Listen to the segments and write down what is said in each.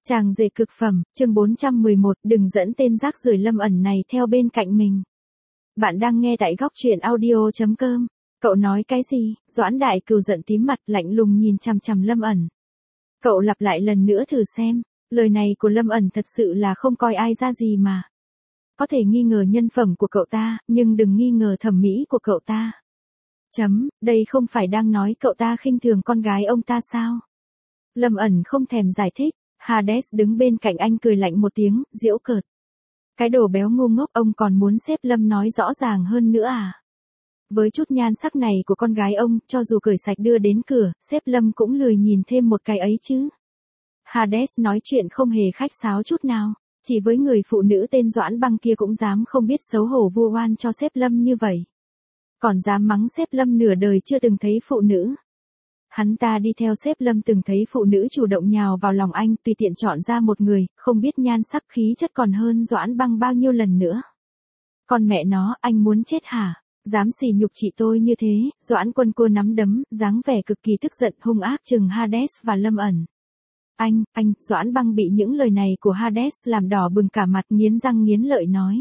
Chàng rể cực phẩm, chương 411, đừng dẫn tên rác rưởi Lâm ẩn này theo bên cạnh mình. Bạn đang nghe tại góc truyện audio.com. Cậu nói cái gì? Doãn Đại Cừu giận tím mặt, lạnh lùng nhìn chằm chằm Lâm ẩn. Cậu lặp lại lần nữa thử xem, lời này của Lâm ẩn thật sự là không coi ai ra gì mà. Có thể nghi ngờ nhân phẩm của cậu ta, nhưng đừng nghi ngờ thẩm mỹ của cậu ta. Đây không phải đang nói cậu ta khinh thường con gái ông ta sao? Lâm ẩn không thèm giải thích. Hades đứng bên cạnh anh cười lạnh một tiếng, giễu cợt. Cái đồ béo ngu ngốc, ông còn muốn sếp Lâm nói rõ ràng hơn nữa à? Với chút nhan sắc này của con gái ông, cho dù cởi sạch đưa đến cửa, sếp Lâm cũng lười nhìn thêm một cái ấy chứ. Hades nói chuyện không hề khách sáo chút nào, chỉ với người phụ nữ tên Doãn Băng kia cũng dám không biết xấu hổ vu oan cho sếp Lâm như vậy. Còn dám mắng sếp Lâm nửa đời chưa từng thấy phụ nữ. Hắn ta đi theo sếp Lâm từng thấy phụ nữ chủ động nhào vào lòng anh, tùy tiện chọn ra một người, không biết nhan sắc khí chất còn hơn Doãn Băng bao nhiêu lần nữa. Con mẹ nó, anh muốn chết hả? Dám sỉ nhục chị tôi như thế? Doãn Quân cô nắm đấm, dáng vẻ cực kỳ tức giận, hung ác trừng Hades và Lâm ẩn. Anh, Doãn Băng bị những lời này của Hades làm đỏ bừng cả mặt, nghiến răng nghiến lợi nói.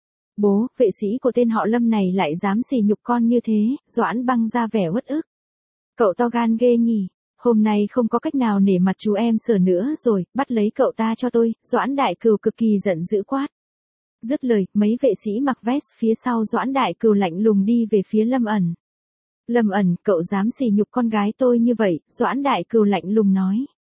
Bố, vệ sĩ của tên họ Lâm này lại dám sỉ nhục con như thế? Doãn Băng ra vẻ uất ức. Cậu to gan ghê nhỉ, hôm nay không có cách nào nể mặt chú em Sở nữa rồi, bắt lấy cậu ta cho tôi. Doãn Đại Cừu cực kỳ giận dữ quát. Dứt lời, mấy vệ sĩ mặc vest phía sau Doãn Đại Cừu lạnh lùng đi về phía Lâm ẩn. Lâm ẩn, cậu dám sỉ nhục con gái tôi như vậy? Doãn Đại Cừu lạnh lùng nói.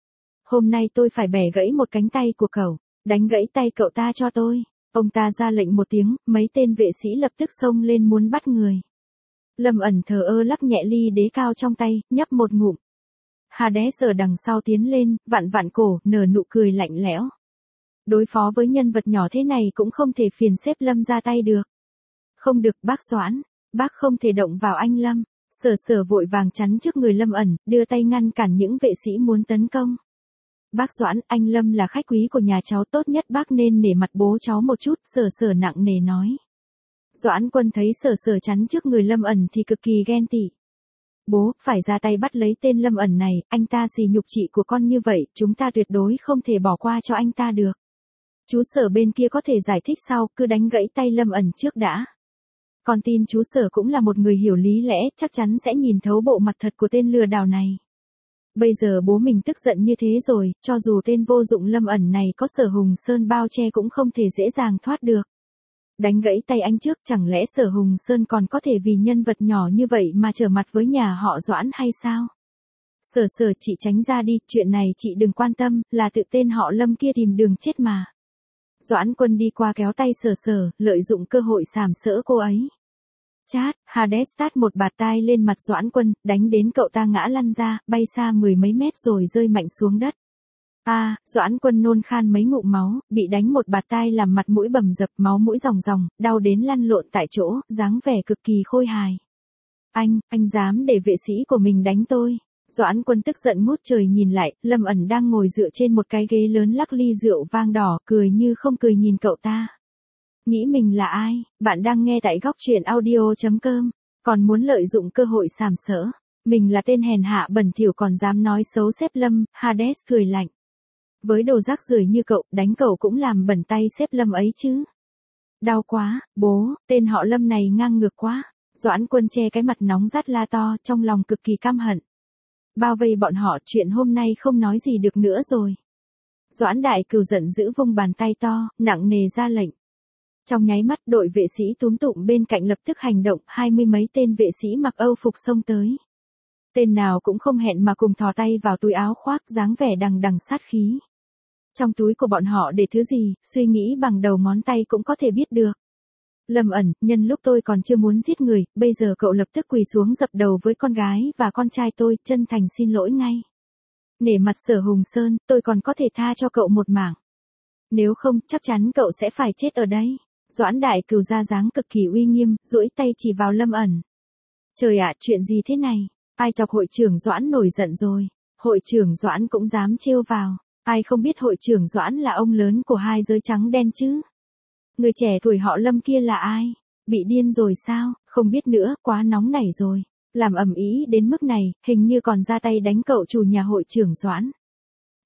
Hôm nay tôi phải bẻ gãy một cánh tay của cậu, đánh gãy tay cậu ta cho tôi. Ông ta ra lệnh một tiếng, mấy tên vệ sĩ lập tức xông lên muốn bắt người. Lâm ẩn thờ ơ lắc nhẹ ly đế cao trong tay, nhấp một ngụm. Hades ở đằng sau tiến lên, vặn vặn cổ, nở nụ cười lạnh lẽo. Đối phó với nhân vật nhỏ thế này cũng không thể phiền sếp Lâm ra tay được. Không được bác Doãn, bác không thể động vào anh Lâm. Sở vội vàng chắn trước người Lâm ẩn, đưa tay ngăn cản những vệ sĩ muốn tấn công. Bác Doãn, anh Lâm là khách quý của nhà cháu, tốt nhất bác nên nể mặt bố cháu một chút. Sở nặng nề nói. Doãn Quân thấy Sở chắn trước người Lâm ẩn thì cực kỳ ghen tị. Bố, phải ra tay bắt lấy tên Lâm ẩn này, anh ta sỉ nhục chị của con như vậy, chúng ta tuyệt đối không thể bỏ qua cho anh ta được. Chú Sở bên kia có thể giải thích sau, cứ đánh gãy tay Lâm ẩn trước đã. Con tin chú Sở cũng là một người hiểu lý lẽ, chắc chắn sẽ nhìn thấu bộ mặt thật của tên lừa đảo này. Bây giờ bố mình tức giận như thế rồi, cho dù tên vô dụng Lâm ẩn này có Sở Hùng Sơn bao che cũng không thể dễ dàng thoát được. Đánh gãy tay anh trước, chẳng lẽ Sở Hùng Sơn còn có thể vì nhân vật nhỏ như vậy mà trở mặt với nhà họ Doãn hay sao? Sở chị tránh ra đi, chuyện này chị đừng quan tâm, là tự tên họ Lâm kia tìm đường chết mà. Doãn Quân đi qua kéo tay Sở, lợi dụng cơ hội sàm sỡ cô ấy. Chát, Hades tát một bạt tai lên mặt Doãn Quân, đánh đến cậu ta ngã lăn ra, bay xa mười mấy mét rồi rơi mạnh xuống đất. Doãn Quân nôn khan mấy ngụm máu, bị đánh một bạt tai làm mặt mũi bầm dập, máu mũi ròng, đau đến lăn lộn tại chỗ, dáng vẻ cực kỳ khôi hài. Anh dám để vệ sĩ của mình đánh tôi? Doãn Quân tức giận ngút trời nhìn lại, Lâm ẩn đang ngồi dựa trên một cái ghế lớn lắc ly rượu vang đỏ, cười như không cười nhìn cậu ta. Nghĩ mình là ai? Bạn đang nghe tại góc truyện audio.com, còn muốn lợi dụng cơ hội sàm sỡ. Mình là tên hèn hạ bẩn thỉu còn dám nói xấu sếp Lâm. Hades cười lạnh. Với đồ rác rưởi như cậu, đánh cậu cũng làm bẩn tay sếp Lâm ấy chứ. Đau quá, bố, tên họ Lâm này ngang ngược quá. Doãn Quân che cái mặt nóng rát la to, trong lòng cực kỳ căm hận. Bao vây bọn họ, chuyện hôm nay không nói gì được nữa rồi. Doãn Đại Cừu giận dữ vung bàn tay to, nặng nề ra lệnh. Trong nháy mắt, đội vệ sĩ túm tụm bên cạnh lập tức hành động, 20 mấy tên vệ sĩ mặc Âu phục xông tới. Tên nào cũng không hẹn mà cùng thò tay vào túi áo khoác, dáng vẻ đằng đằng sát khí. Trong túi của bọn họ để thứ gì, suy nghĩ bằng đầu ngón tay cũng có thể biết được. Lâm ẩn, nhân lúc tôi còn chưa muốn giết người, bây giờ cậu lập tức quỳ xuống dập đầu với con gái và con trai tôi, chân thành xin lỗi ngay. Nể mặt Sở Hùng Sơn, tôi còn có thể tha cho cậu một mảng. Nếu không, chắc chắn cậu sẽ phải chết ở đây. Doãn Đại Cừu ra dáng cực kỳ uy nghiêm, duỗi tay chỉ vào Lâm ẩn. Trời ạ, chuyện gì thế này? Ai chọc hội trưởng Doãn nổi giận rồi? Hội trưởng Doãn cũng dám trêu vào. Ai không biết hội trưởng Doãn là ông lớn của hai giới trắng đen chứ? Người trẻ tuổi họ Lâm kia là ai? Bị điên rồi sao? Không biết nữa, quá nóng nảy rồi. Làm ầm ĩ đến mức này, hình như còn ra tay đánh cậu chủ nhà hội trưởng Doãn.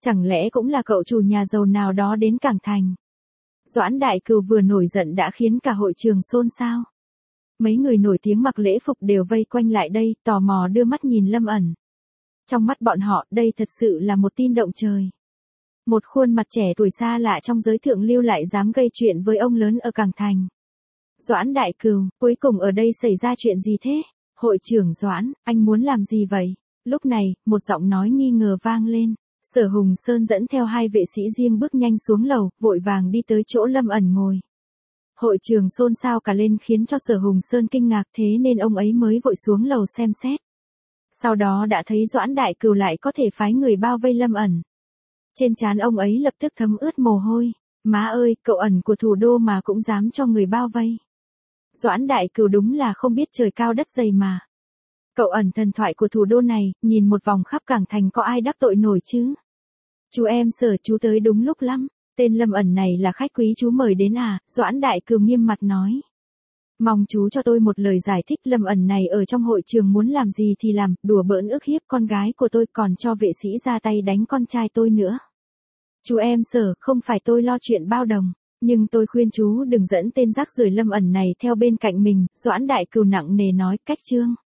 Chẳng lẽ cũng là cậu chủ nhà giàu nào đó đến Cảng Thành? Doãn Đại Cừu vừa nổi giận đã khiến cả hội trường xôn xao. Mấy người nổi tiếng mặc lễ phục đều vây quanh lại đây, tò mò đưa mắt nhìn Lâm ẩn. Trong mắt bọn họ, đây thật sự là một tin động trời. Một khuôn mặt trẻ tuổi xa lạ trong giới thượng lưu lại dám gây chuyện với ông lớn ở Cảng Thành. Doãn Đại Cừu, cuối cùng ở đây xảy ra chuyện gì thế? Hội trưởng Doãn, anh muốn làm gì vậy? Lúc này, một giọng nói nghi ngờ vang lên. Sở Hùng Sơn dẫn theo hai vệ sĩ riêng bước nhanh xuống lầu, vội vàng đi tới chỗ Lâm ẩn ngồi. Hội trường xôn xao cả lên khiến cho Sở Hùng Sơn kinh ngạc, thế nên ông ấy mới vội xuống lầu xem xét. Sau đó đã thấy Doãn Đại Cừu lại có thể phái người bao vây Lâm ẩn. Trên trán ông ấy lập tức thấm ướt mồ hôi. Má ơi, cậu ẩn của thủ đô mà cũng dám cho người bao vây. Doãn Đại Cừu đúng là không biết trời cao đất dày mà. Cậu ẩn thần thoại của thủ đô này, nhìn một vòng khắp Cảng Thành có ai đắc tội nổi chứ? Chú em Sở, chú tới đúng lúc lắm. Tên Lâm ẩn này là khách quý chú mời đến à? Doãn Đại Cừu nghiêm mặt nói. Mong chú cho tôi một lời giải thích. Lâm ẩn này ở trong hội trường muốn làm gì thì làm, đùa bỡn ức hiếp con gái của tôi, còn cho vệ sĩ ra tay đánh con trai tôi nữa. Chú em Sở, không phải tôi lo chuyện bao đồng, nhưng tôi khuyên chú đừng dẫn tên rác rưởi Lâm ẩn này theo bên cạnh mình. Doãn Đại Cừu nặng nề nói. Cách chương